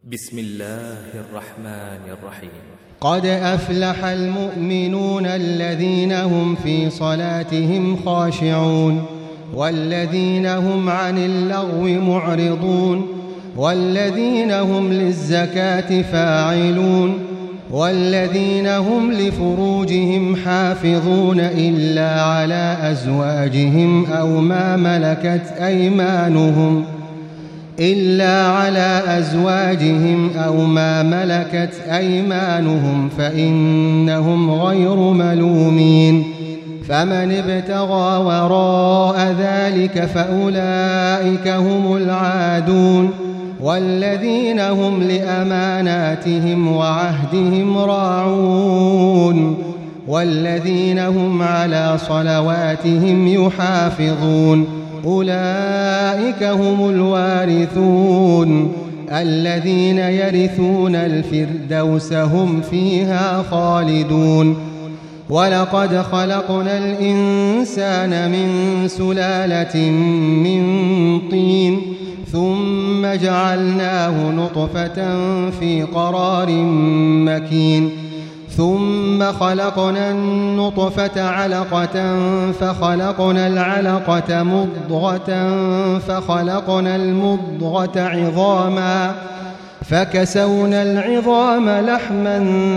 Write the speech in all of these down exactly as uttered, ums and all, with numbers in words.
بسم الله الرحمن الرحيم. قد أفلح المؤمنون الذين هم في صلاتهم خاشعون والذين هم عن اللغو معرضون والذين هم للزكاة فاعلون والذين هم لفروجهم حافظون إلا على أزواجهم أو ما ملكت أيمانهم إلا على أزواجهم أو ما ملكت أيمانهم فإنهم غير ملومين. فمن ابتغى وراء ذلك فأولئك هم العادون والذين هم لأماناتهم وعهدهم راعون والذين هم على صلواتهم يحافظون أولئك هم الوارثون الذين يرثون الفردوس هم فيها خالدون. ولقد خلقنا الإنسان من سلالة من طين ثم جعلناه نطفة في قرار مكين ثم خلقنا النطفة علقة فخلقنا العلقة مضغة فخلقنا المضغة عظاما فكسونا العظام لحما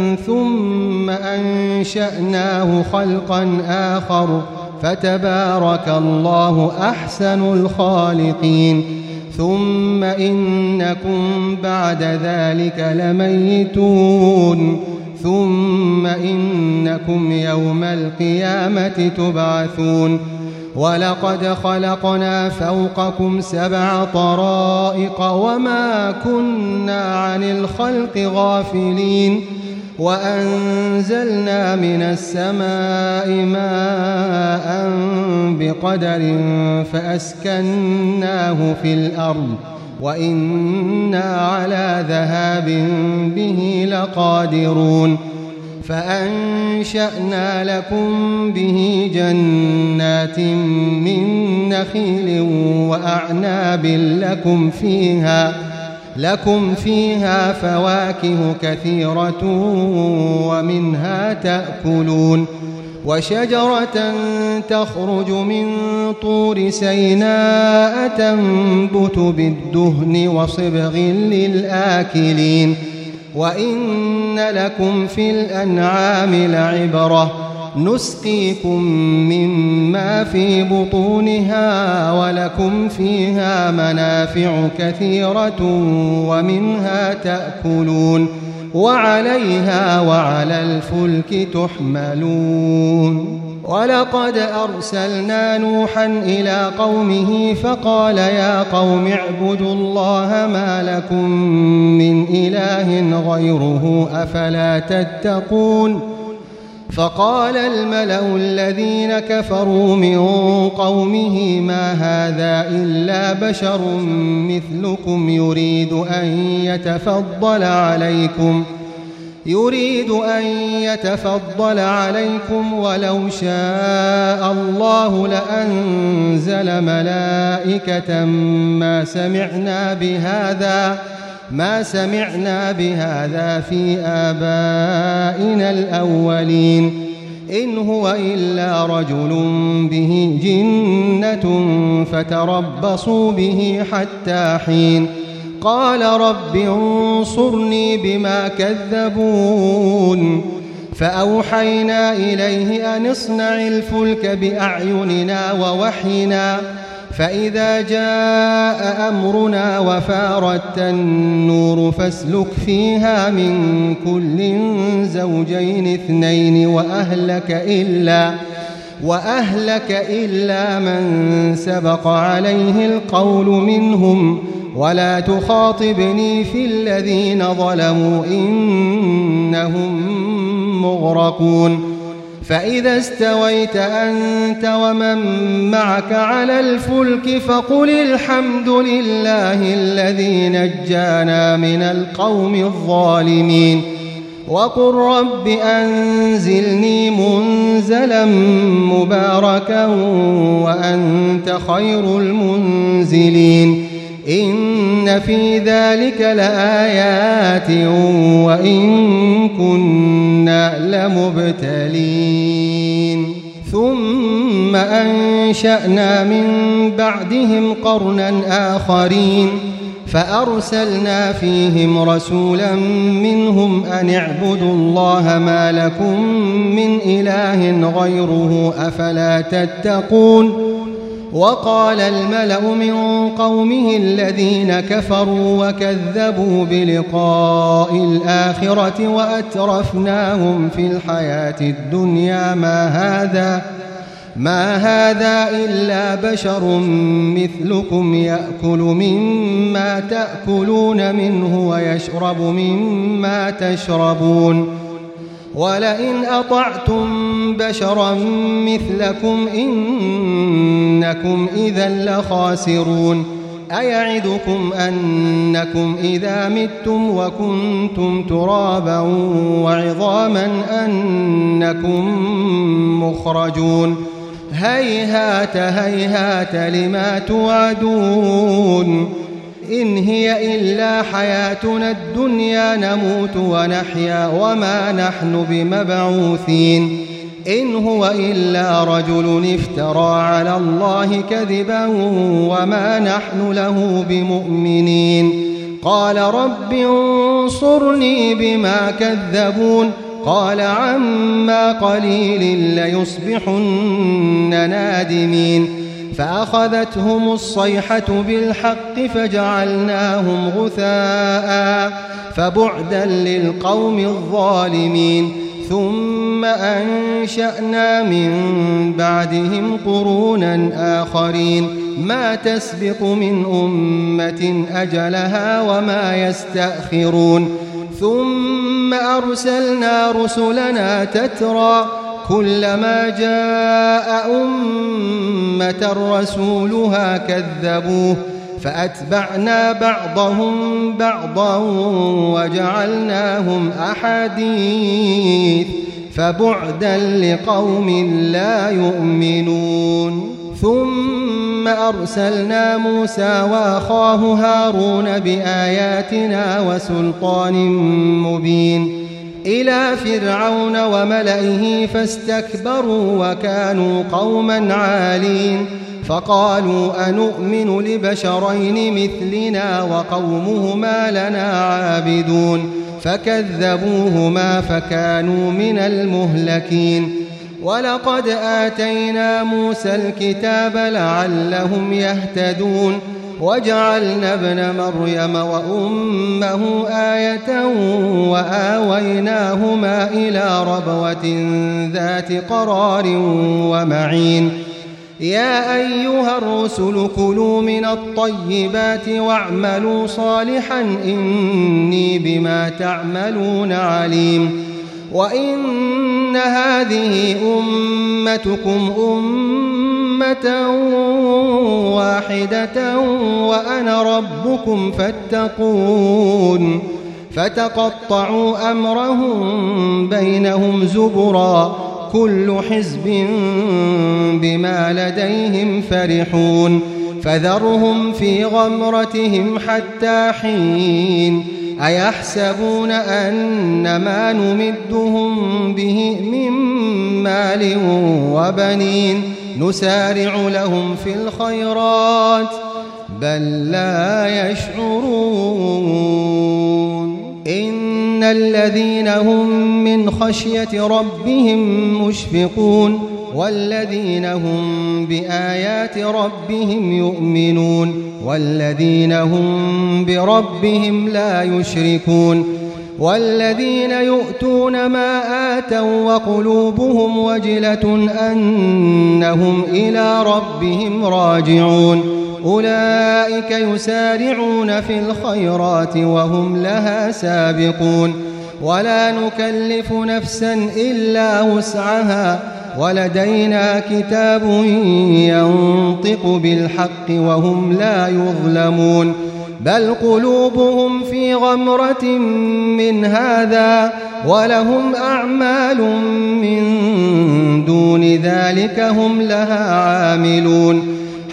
ثم أنشأناه خلقا آخر فتبارك الله أحسن الخالقين. ثم إنكم بعد ذلك لميتون ثم إنكم يوم القيامة تبعثون. ولقد خلقنا فوقكم سبع طرائق وما كنا عن الخلق غافلين وأنزلنا من السماء ماء بقدر فأسكناه في الأرض وإنا على ذهاب به لقادرون. فأنشأنا لكم به جنات من نخيل وأعناب لكم فيها لكم فيها فواكه كثيرة ومنها تأكلون. وشجرة تخرج من طور سيناء تنبت بالدهن وصبغ للآكلين. وإن لكم في الأنعام لعبرة نسقيكم مما في بطونها ولكم فيها منافع كثيرة ومنها تأكلون وعليها وعلى الفلك تحملون. ولقد أرسلنا نوحا إلى قومه فقال يا قوم اعبدوا الله ما لكم من إله غيره أفلا تتقون. فقال الملأ الذين كفروا من قومه ما هذا إلا بشر مثلكم يريد أن يتفضل عليكم يريد أن يتفضل عليكم ولو شاء الله لأنزل ملائكة ما سمعنا بهذا ما سمعنا بهذا في آبائنا الأولين إن هو إلا رجل به جنة فتربصوا به حتى حين. قال رب انصرني بما كذبون. فأوحينا إليه أن اصنع الفلك بأعيننا ووحينا فإذا جاء أمرنا وفارت النور فاسلك فيها من كل زوجين اثنين وأهلك إلا وأهلك إلا من سبق عليه القول منهم ولا تخاطبني في الذين ظلموا إنهم مغرقون. فإذا استويت أنت ومن معك على الفلك فقل الحمد لله الذي نجانا من القوم الظالمين وقل رب أنزلني منزلا مباركا وأنت خير المنزلين. إن في ذلك لآيات وإن كنا لمبتلين ثم أنشأنا من بعدهم قرنا آخرين فأرسلنا فيهم رسولا منهم أن اعبدوا الله ما لكم من إله غيره أفلا تتقون وقال الملأ من قومه الذين كفروا وكذبوا بلقاء الآخرة وأترفناهم في الحياة الدنيا ما هذا ما هذا إلا بشر مثلكم يأكل مما تأكلون منه ويشرب مما تشربون ولئن أطعتم بشرا مثلكم إنكم إذا لخاسرون أيعدكم أنكم إذا متم وكنتم ترابا وعظاما أنكم مخرجون هيهات هيهات لما توعدون إن هي إلا حياتنا الدنيا نموت ونحيا وما نحن بمبعوثين إن هو إلا رجل افترى على الله كذبا وما نحن له بمؤمنين قال رب انصرني بما كذبون قال عما قليل ليصبحن نادمين فأخذتهم الصيحة بالحق فجعلناهم غثاء فبعدا للقوم الظالمين ثم أنشأنا من بعدهم قرونا آخرين ما تسبق من أمة أجلها وما يستأخرون ثم أرسلنا رسلنا تترى كلما جاء أمة رسولها كذبوه فأتبعنا بعضهم بعضا وجعلناهم أحاديث فبعدا لقوم لا يؤمنون ثم أرسلنا موسى وأخاه هارون بآياتنا وسلطان مبين إلى فرعون وملئه فاستكبروا وكانوا قوما عالين فقالوا أنؤمن لبشرين مثلنا وقومهما لنا عابدون فكذبوهما فكانوا من المهلكين ولقد آتينا موسى الكتاب لعلهم يهتدون وجعلنا ابن مريم وأمه آية وآويناهما إلى ربوة ذات قرار ومعين يا أيها الرسل كلوا من الطيبات واعملوا صالحا إني بما تعملون عليم وإن هذه أمتكم أمة واحدة وأنا ربكم فاتقون فتقطعوا أمرهم بينهم زبرا كل حزب بما لديهم فرحون فذرهم في غمرتهم حتى حين أيحسبون أن ما نمدهم به من مال وبنين نسارع لهم في الخيرات بل لا يشعرون إن الذين هم من خشية ربهم مشفقون والذين هم بآيات ربهم يؤمنون والذين هم بربهم لا يشركون والذين يؤتون ما آتوا وقلوبهم وجلة أنهم إلى ربهم راجعون أولئك يسارعون في الخيرات وهم لها سابقون ولا نكلف نفسا إلا وسعها ولدينا كتاب ينطق بالحق وهم لا يظلمون بل قلوبهم في غمرة من هذا ولهم أعمال من دون ذلك هم لها عاملون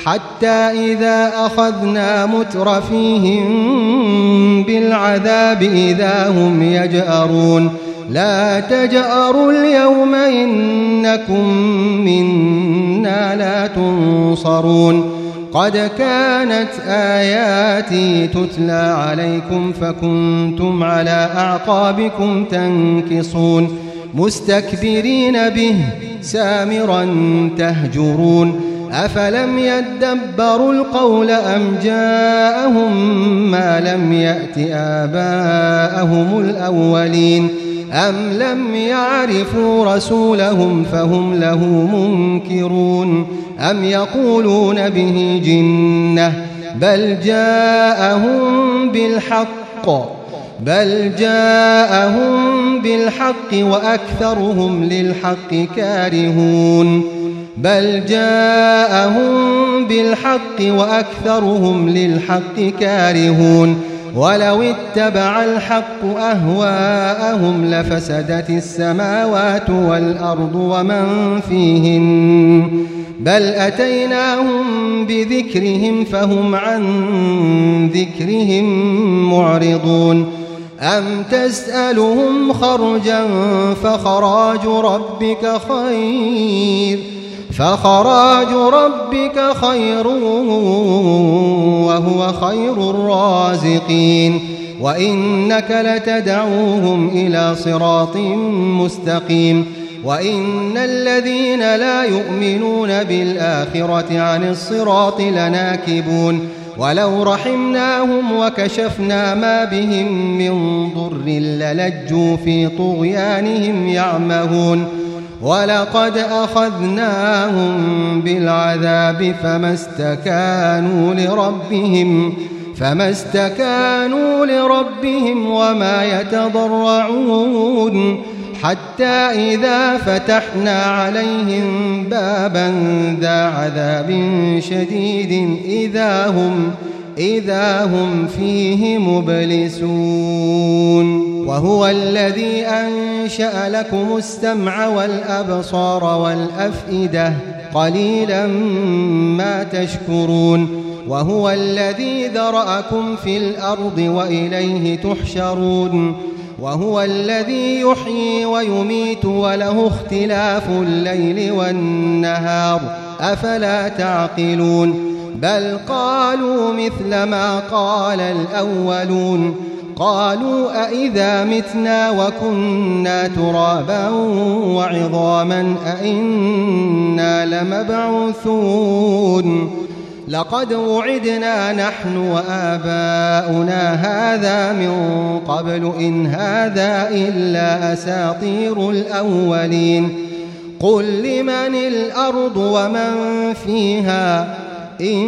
حتى إذا أخذنا مترفيهم بالعذاب إذا هم يجأرون لا تجأروا اليوم إنكم منا لا تنصرون قد كانت آياتي تتلى عليكم فكنتم على أعقابكم تنكصون مستكبرين به سامرا تهجرون أفلم يدبروا القول أم جاءهم ما لم يأت آباءهم الأولين أم لم يعرفوا رسولهم فهم له منكرون أم يقولون به جنة بل جاءهم بالحق بل جاءهم بالحق وأكثرهم للحق كارهون بل جاءهم بالحق وأكثرهم للحق كارهون ولو اتبع الحق أهواءهم لفسدت السماوات والأرض ومن فيهن بل أتيناهم بذكرهم فهم عن ذكرهم معرضون أم تسألهم خرجا فخراج ربك خير فخراج ربك خير وهو خير الرازقين وإنك لتدعوهم إلى صراط مستقيم وإن الذين لا يؤمنون بالآخرة عن الصراط لناكبون ولو رحمناهم وكشفنا ما بهم من ضر للجوا في طغيانهم يعمهون ولقد أخذناهم بالعذاب فما استكانوا لربهم فما استكانوا لربهم وما يتضرعون حتى إذا فتحنا عليهم بابا ذا عذاب شديد إذا هم إذا هم فيه مبلسون وهو الذي أنشأ لكم السمع والأبصار والأفئدة قليلا ما تشكرون وهو الذي ذرأكم في الأرض وإليه تحشرون وهو الذي يحيي ويميت وله اختلاف الليل والنهار أفلا تعقلون بل قالوا مثل ما قال الأولون قالوا أئذا متنا وكنا ترابا وعظاما أئنا لمبعوثون لقد وعدنا نحن وآباؤنا هذا من قبل إن هذا إلا أساطير الأولين قل لمن الأرض ومن فيها إن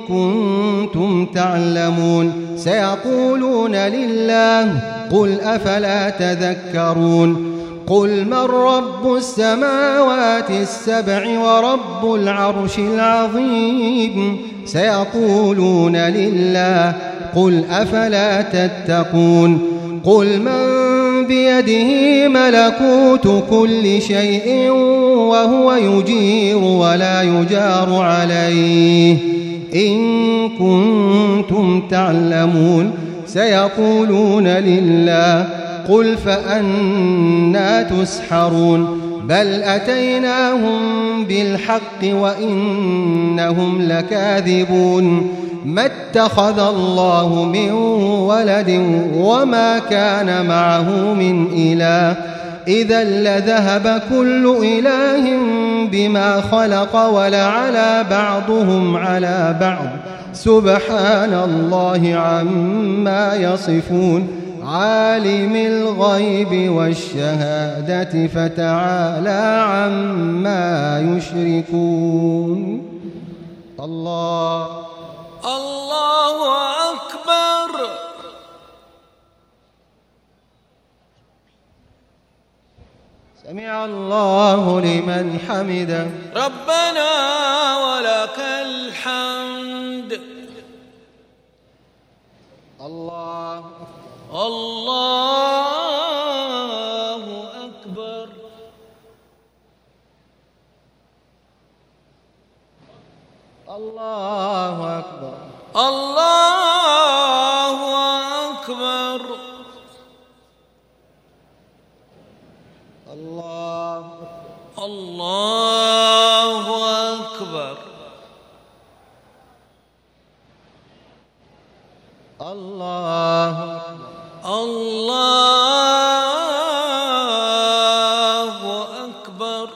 كنتم تعلمون سيقولون لله قل أفلا تذكرون قل من رب السماوات السبع ورب العرش العظيم سيقولون لله قل أفلا تتقون قل من بيده ملكوت كل شيء وهو يجير ولا يجار عليه إن كنتم تعلمون سيقولون لله قل فأنى تسحرون بل أتيناهم بالحق وإنهم لكاذبون ما اتخذ الله من ولد وما كان معه من إله إذا لذهب كل إله بما خلق ولعلى بعضهم على بعض سبحان الله عما يصفون عالم الغيب والشهادة فتعالى عما يشركون الله الله أكبر سمع الله لمن حمده ربنا ولك الحمد الله الله أكبر الله الله الله أكبر. الله الله أكبر.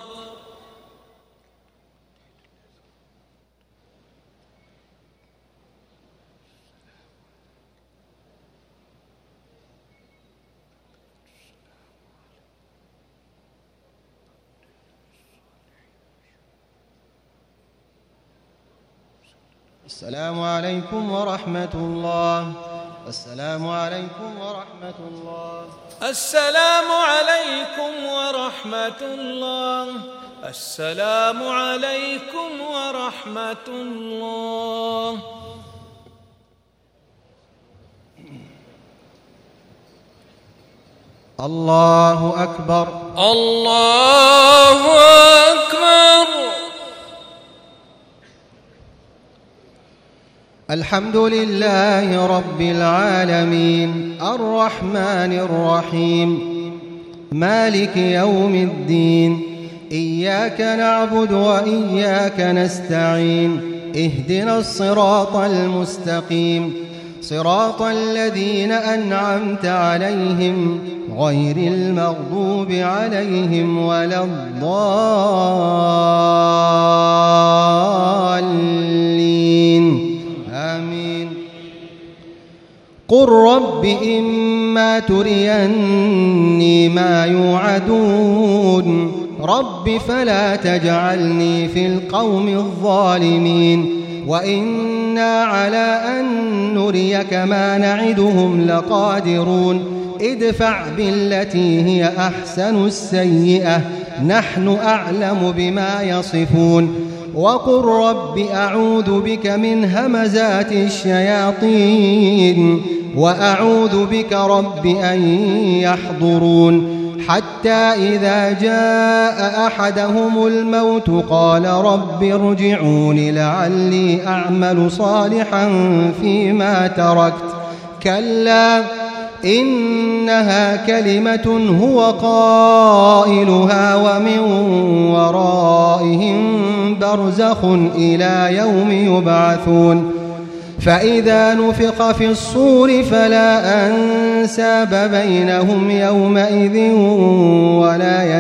السلام عليكم ورحمة الله. السلام عليكم ورحمة الله. السلام عليكم ورحمة الله. السلام عليكم ورحمة الله. الله أكبر. الله أكبر. الحمد لله رب العالمين الرحمن الرحيم مالك يوم الدين إياك نعبد وإياك نستعين اهدنا الصراط المستقيم صراط الذين أنعمت عليهم غير المغضوب عليهم ولا الضالين آمين. قل رب إما تريني ما يوعدون رب فلا تجعلني في القوم الظالمين وإنا على أن نريك ما نعدهم لقادرون ادفع بالتي هي أحسن السيئة نحن أعلم بما يصفون وقل رب أعوذ بك من همزات الشياطين وأعوذ بك رب أن يحضرون حتى إذا جاء أحدهم الموت قال رب ارجعون لعلي أعمل صالحا فيما تركت كلا إنها كلمة هو قائلها ومن ورائهم برزخ إلى يوم يبعثون فإذا نفخ في الصور فلا أنساب بينهم يومئذ ولا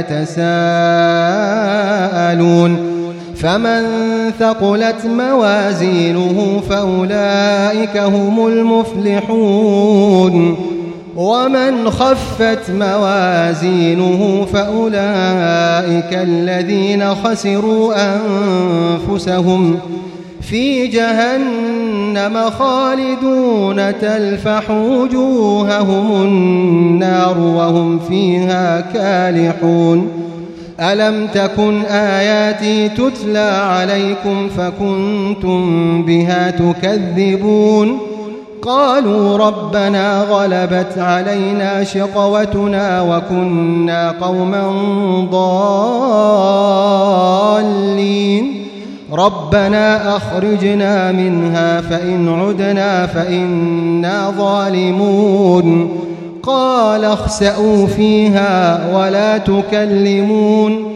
يتساءلون فمن ثقلت موازينه فأولئك هم المفلحون ومن خفت موازينه فأولئك الذين خسروا أنفسهم في جهنم خالدون تلفح وجوههم النار وهم فيها كالحون ألم تكن آياتي تتلى عليكم فكنتم بها تكذبون قالوا ربنا غلبت علينا شقوتنا وكنا قوما ضالين ربنا أخرجنا منها فإن عدنا فإنا ظالمون قال اخسئوا فيها ولا تكلمون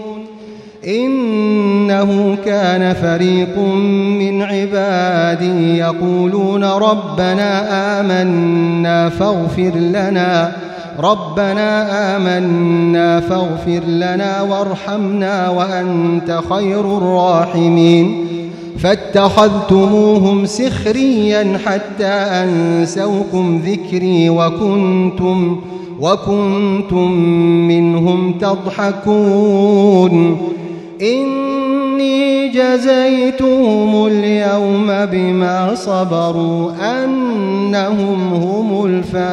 إنه كان فريق من عبادي يقولون ربنا آمنا فاغفر لنا ربنا آمنا فاغفر لنا وارحمنا وأنت خير الراحمين فاتخذتموهم سخريا حتى أنسوكم ذكري وكنتم وكنتم منهم تضحكون إني جزيتهم اليوم بما صبروا أنهم هم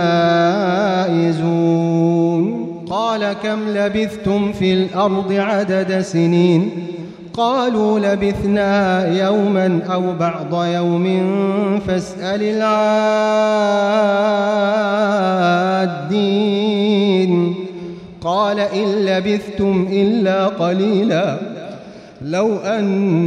الفائزون قال كم لبثتم في الأرض عدد سنين قالوا لبثنا يوما أو بعض يوم فاسأل العادين قال إن لبثتم إلا قليلا لو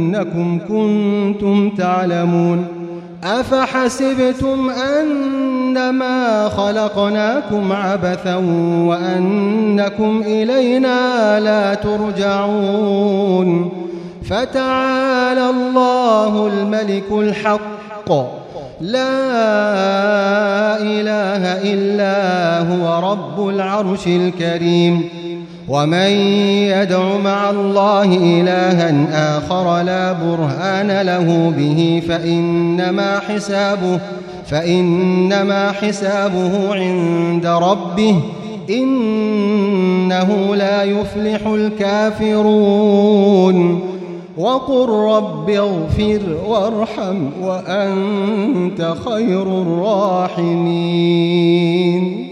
أنكم كنتم تعلمون أفحسبتم أن أنما خلقناكم عبثا وأنكم إلينا لا ترجعون فتعالى الله الملك الحق لا إله إلا هو رب العرش الكريم ومن يدع مع الله إلها آخر لا برهان له به فإنما حسابه فإنما حسابه عند ربه إنه لا يفلح الكافرون وقل رب اغفر وارحم وأنت خير الراحمين